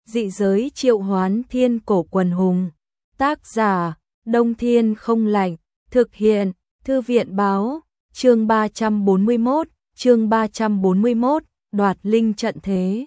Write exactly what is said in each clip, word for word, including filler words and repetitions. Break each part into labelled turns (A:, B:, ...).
A: Dị giới triệu hoán thiên cổ quần hùng. Tác giả, Đông Thiên không lạnh. Thực hiện, Thư viện báo. Chương ba trăm bốn mươi mốt, chương ba trăm bốn mươi mốt, đoạt linh trận thế.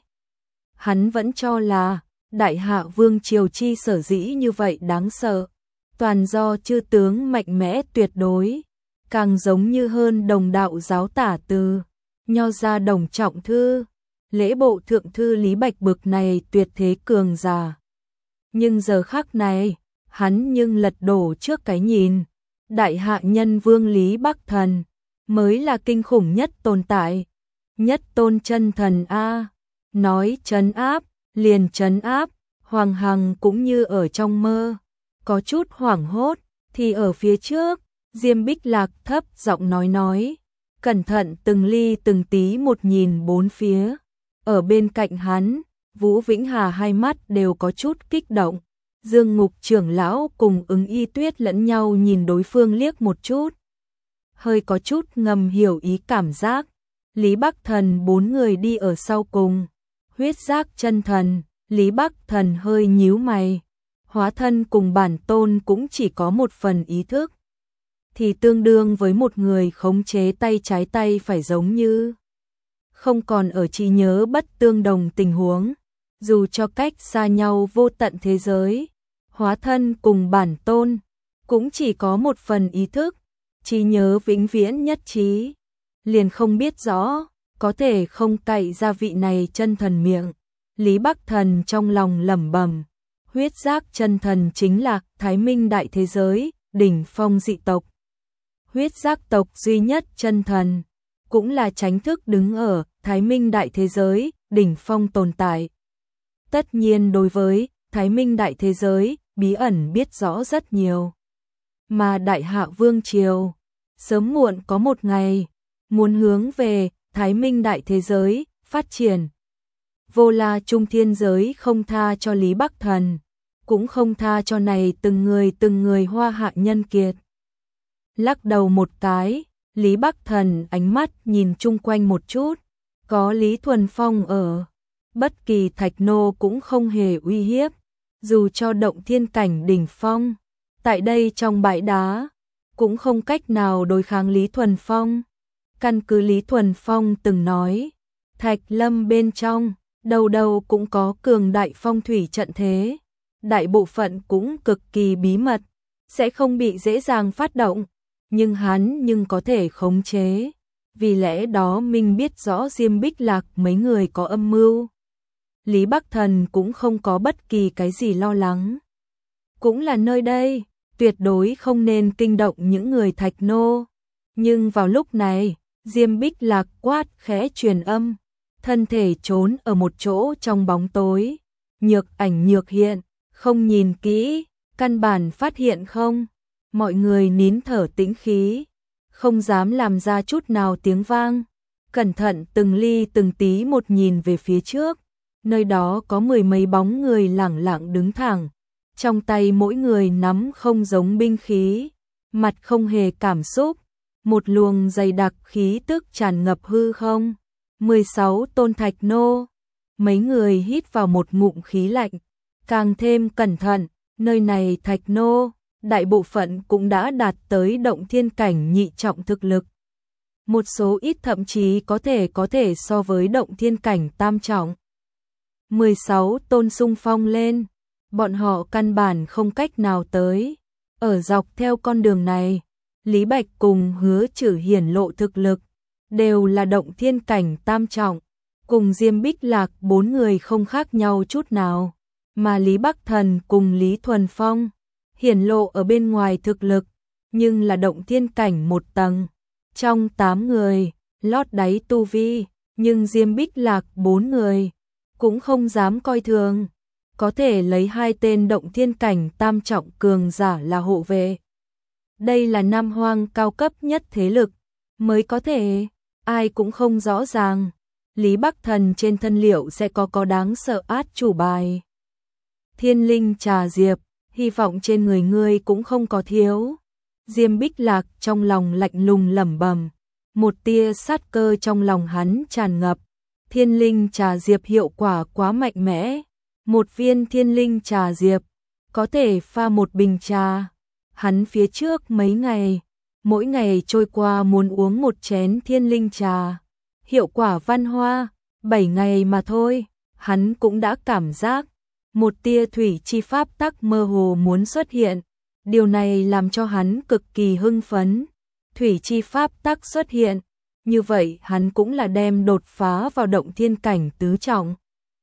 A: Hắn vẫn cho là, Đại Hạ Vương Triều chi sở dĩ như vậy đáng sợ. Toàn do chư tướng mạnh mẽ tuyệt đối. Càng giống như hơn đồng đạo giáo tả từ. Nho ra Đồng Trọng Thư. Lễ bộ thượng thư Lý Bạch bực này tuyệt thế cường giả. Nhưng giờ khắc này, hắn nhưng lật đổ trước cái nhìn. Đại hạ nhân vương Lý Bắc Thần, mới là kinh khủng nhất tồn tại. Nhất tôn chân thần A, nói trấn áp, liền trấn áp, Hoàng Hằng cũng như ở trong mơ. Có chút hoảng hốt, thì ở phía trước, Diêm Bích Lạc thấp giọng nói nói. Cẩn thận từng ly từng tí một nhìn bốn phía. Ở bên cạnh hắn, Vũ Vĩnh Hà hai mắt đều có chút kích động. Dương Ngục trưởng lão cùng Ứng Y Tuyết lẫn nhau nhìn đối phương liếc một chút. Hơi có chút ngầm hiểu ý cảm giác. Lý Bắc Thần bốn người đi ở sau cùng. Huyết giác chân thần, Lý Bắc Thần hơi nhíu mày. Hóa thân cùng bản tôn cũng chỉ có một phần ý thức. Thì tương đương với một người khống chế tay trái tay phải giống như. Không còn ở trí nhớ bất tương đồng tình huống. Dù cho cách xa nhau vô tận thế giới. Hóa thân cùng bản tôn, cũng chỉ có một phần ý thức, trí nhớ vĩnh viễn nhất trí. Liền không biết rõ, có thể không cậy ra vị này chân thần miệng. Lý Bắc Thần trong lòng lẩm bẩm, huyết giác chân thần chính là Thái Minh đại thế giới, đỉnh phong dị tộc. Huyết giác tộc duy nhất chân thần, cũng là chánh thức đứng ở Thái Minh đại thế giới, đỉnh phong tồn tại. Tất nhiên đối với Thái Minh đại thế giới, bí ẩn biết rõ rất nhiều. Mà Đại Hạ Vương Triều, sớm muộn có một ngày, muốn hướng về Thái Minh đại thế giới, phát triển. Vô La Trung Thiên giới không tha cho Lý Bắc Thần, cũng không tha cho này từng người từng người hoa hạ nhân kiệt. Lắc đầu một cái, Lý Bắc Thần ánh mắt nhìn chung quanh một chút, có Lý Thuần Phong ở, bất kỳ thạch nô cũng không hề uy hiếp. Dù cho động thiên cảnh đỉnh phong, tại đây trong bãi đá, cũng không cách nào đối kháng Lý Thuần Phong. Căn cứ Lý Thuần Phong từng nói, thạch lâm bên trong, đầu đầu cũng có cường đại phong thủy trận thế. Đại bộ phận cũng cực kỳ bí mật, sẽ không bị dễ dàng phát động, nhưng hắn nhưng có thể khống chế. Vì lẽ đó mình biết rõ Diêm Bích Lạc mấy người có âm mưu. Lý Bắc Thần cũng không có bất kỳ cái gì lo lắng. Cũng là nơi đây, tuyệt đối không nên kinh động những người thạch nô. Nhưng vào lúc này, Diêm Bích Lạc quát khẽ truyền âm, thân thể trốn ở một chỗ trong bóng tối. Nhược ảnh nhược hiện, không nhìn kỹ, căn bản phát hiện không. Mọi người nín thở tĩnh khí, không dám làm ra chút nào tiếng vang. Cẩn thận từng ly từng tí một nhìn về phía trước. Nơi đó có mười mấy bóng người lẳng lặng đứng thẳng, trong tay mỗi người nắm không giống binh khí, mặt không hề cảm xúc, một luồng dày đặc khí tức tràn ngập hư không. mười sáu tôn thạch nô, mấy người hít vào một ngụm khí lạnh, càng thêm cẩn thận, nơi này thạch nô, đại bộ phận cũng đã đạt tới động thiên cảnh nhị trọng thực lực. Một số ít thậm chí có thể có thể so với động thiên cảnh tam trọng. mười sáu tôn xung phong lên, bọn họ căn bản không cách nào tới. Ở dọc theo con đường này, Lý Bạch cùng Hứa Trử hiển lộ thực lực, đều là động thiên cảnh tam trọng, cùng Diêm Bích Lạc bốn người không khác nhau chút nào, mà Lý Bắc Thần cùng Lý Thuần Phong, hiển lộ ở bên ngoài thực lực, nhưng là động thiên cảnh một tầng. Trong tám người, lót đáy tu vi, nhưng Diêm Bích Lạc bốn người cũng không dám coi thường, có thể lấy hai tên động thiên cảnh tam trọng cường giả là hộ vệ. Đây là Nam Hoang cao cấp nhất thế lực, mới có thể, ai cũng không rõ ràng, Lý Bắc Thần trên thân liệu sẽ có có đáng sợ át chủ bài. Thiên linh trà diệp, hy vọng trên người ngươi cũng không có thiếu. Diêm Bích Lạc trong lòng lạnh lùng lẩm bẩm, một tia sát cơ trong lòng hắn tràn ngập. Thiên linh trà diệp hiệu quả quá mạnh mẽ, một viên thiên linh trà diệp, có thể pha một bình trà. Hắn phía trước mấy ngày, mỗi ngày trôi qua muốn uống một chén thiên linh trà. Hiệu quả văn hoa, bảy ngày mà thôi, hắn cũng đã cảm giác một tia thủy chi pháp tắc mơ hồ muốn xuất hiện. Điều này làm cho hắn cực kỳ hưng phấn. Thủy chi pháp tắc xuất hiện, như vậy hắn cũng là đem đột phá vào động thiên cảnh tứ trọng.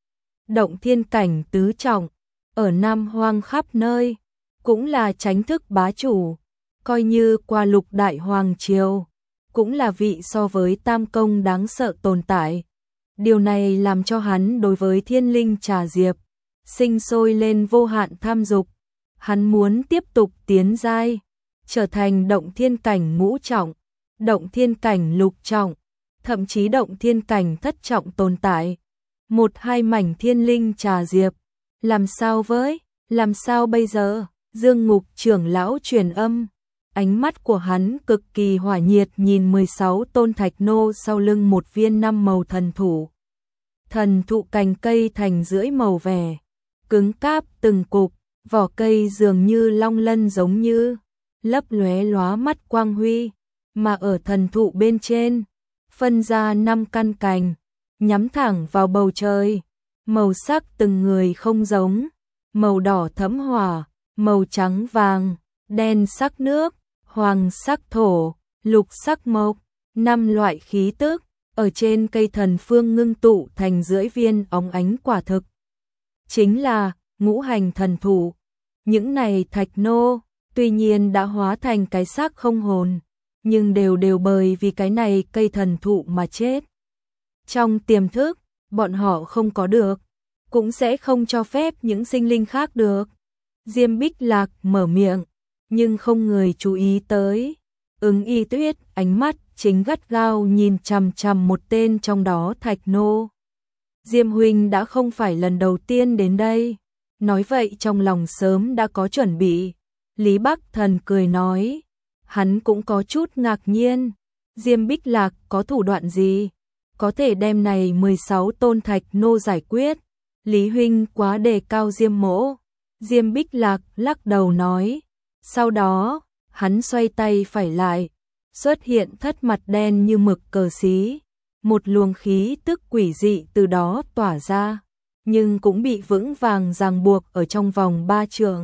A: Động thiên cảnh tứ trọng, ở Nam Hoang khắp nơi, cũng là chính thức bá chủ, coi như qua lục đại hoàng triều, cũng là vị so với tam công đáng sợ tồn tại. Điều này làm cho hắn đối với thiên linh trà diệp, sinh sôi lên vô hạn tham dục. Hắn muốn tiếp tục tiến giai, trở thành động thiên cảnh ngũ trọng, động thiên cảnh lục trọng, thậm chí động thiên cảnh thất trọng tồn tại. Một hai mảnh thiên linh trà diệp, làm sao với, làm sao bây giờ? Dương Ngục trưởng lão truyền âm, ánh mắt của hắn cực kỳ hỏa nhiệt nhìn mười sáu tôn thạch nô sau lưng một viên năm màu thần thụ. Thần thụ cành cây thành rưỡi màu vẻ, cứng cáp từng cục, vỏ cây dường như long lân giống như lấp lóe lóa mắt quang huy, mà ở thần thụ bên trên, phân ra năm căn cành, nhắm thẳng vào bầu trời, màu sắc từng người không giống, màu đỏ thẫm hỏa, màu trắng vàng, đen sắc nước, hoàng sắc thổ, lục sắc mộc, năm loại khí tức, ở trên cây thần phương ngưng tụ thành rưỡi viên óng ánh quả thực. Chính là ngũ hành thần thụ. Những này thạch nô, tuy nhiên đã hóa thành cái xác không hồn, nhưng đều đều bởi vì cái này cây thần thụ mà chết. Trong tiềm thức, bọn họ không có được, cũng sẽ không cho phép những sinh linh khác được. Diêm Bích Lạc mở miệng, nhưng không người chú ý tới. Ứng Y Tuyết ánh mắt chính gắt gao nhìn chằm chằm một tên trong đó thạch nô. Diêm huynh đã không phải lần đầu tiên đến đây. Nói vậy trong lòng sớm đã có chuẩn bị. Lý Bắc Thần cười nói, hắn cũng có chút ngạc nhiên. Diêm Bích Lạc có thủ đoạn gì? Có thể đem này mười sáu tôn thạch nô giải quyết. Lý huynh quá đề cao Diêm mỗ. Diêm Bích Lạc lắc đầu nói. Sau đó, hắn xoay tay phải lại, xuất hiện thất mặt đen như mực cờ xí. Một luồng khí tức quỷ dị từ đó tỏa ra, nhưng cũng bị vững vàng ràng buộc ở trong vòng ba trượng.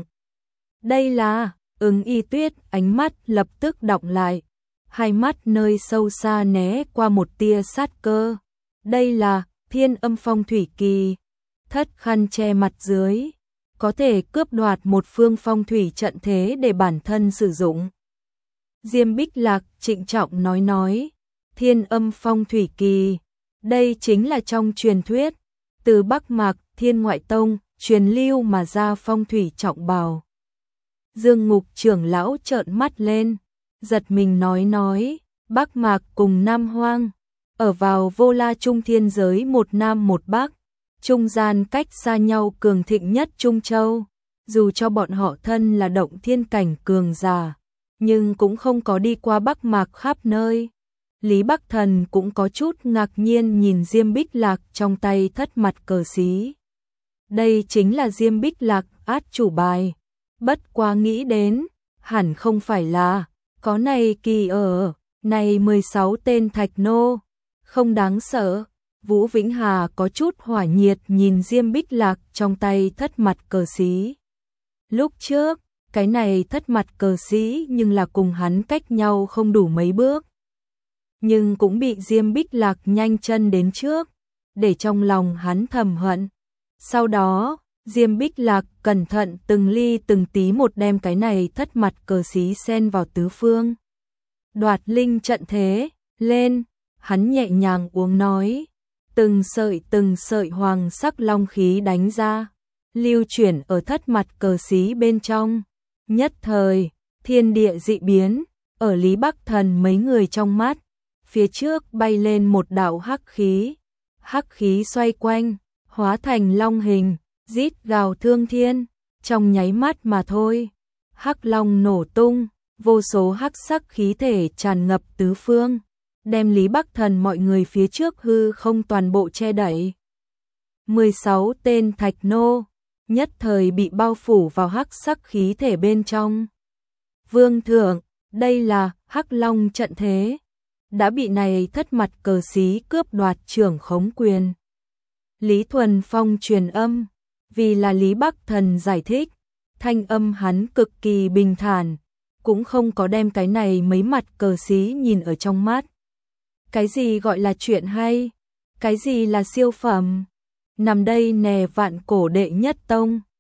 A: Đây là, Ứng Y Tuyết ánh mắt lập tức đọng lại, hai mắt nơi sâu xa né qua một tia sát cơ. Đây là Thiên Âm Phong Thủy Kỳ, thất khăn che mặt dưới, có thể cướp đoạt một phương phong thủy trận thế để bản thân sử dụng. Diêm Bích Lạc trịnh trọng nói nói, Thiên Âm Phong Thủy Kỳ, đây chính là trong truyền thuyết, từ Bắc Mạc Thiên Ngoại Tông, truyền lưu mà ra phong thủy trọng bào. Dương Ngục trưởng lão trợn mắt lên, giật mình nói nói, Bắc Mạc cùng Nam Hoang, ở vào vô la trung thiên giới một Nam một Bắc, trung gian cách xa nhau cường thịnh nhất Trung Châu, dù cho bọn họ thân là động thiên cảnh cường giả, nhưng cũng không có đi qua Bắc Mạc khắp nơi. Lý Bắc Thần cũng có chút ngạc nhiên nhìn Diêm Bích Lạc trong tay thất mặt cờ xí. Đây chính là Diêm Bích Lạc át chủ bài. Bất quá nghĩ đến, hẳn không phải là, có này kỳ ở, này mười sáu tên thạch nô, không đáng sợ. Vũ Vĩnh Hà có chút hỏa nhiệt nhìn Diêm Bích Lạc trong tay thất mặt cờ xí. Lúc trước, cái này thất mặt cờ xí nhưng là cùng hắn cách nhau không đủ mấy bước. Nhưng cũng bị Diêm Bích Lạc nhanh chân đến trước, để trong lòng hắn thầm hận. Sau đó, Diêm Bích Lạc cẩn thận từng ly từng tí một đem cái này thất mặt cờ xí xen vào tứ phương. Đoạt linh trận thế, lên, hắn nhẹ nhàng uống nói, từng sợi từng sợi hoàng sắc long khí đánh ra, lưu chuyển ở thất mặt cờ xí bên trong. Nhất thời, thiên địa dị biến, ở Lý Bắc Thần mấy người trong mắt, phía trước bay lên một đạo hắc khí, hắc khí xoay quanh, hóa thành long hình, rít gào thương thiên, trong nháy mắt mà thôi, hắc long nổ tung, vô số hắc sắc khí thể tràn ngập tứ phương, đem Lý Bắc Thần mọi người phía trước hư không toàn bộ che đậy. mười sáu tên thạch nô, nhất thời bị bao phủ vào hắc sắc khí thể bên trong. Vương thượng, đây là Hắc Long trận thế, đã bị này thất mặt cờ xí cướp đoạt trưởng khống quyền. Lý Thuần Phong truyền âm, vì là Lý Bắc Thần giải thích, thanh âm hắn cực kỳ bình thản, cũng không có đem cái này mấy mặt cờ xí nhìn ở trong mắt. Cái gì gọi là chuyện hay? Cái gì là siêu phẩm? Nằm đây nè vạn cổ đệ nhất tông.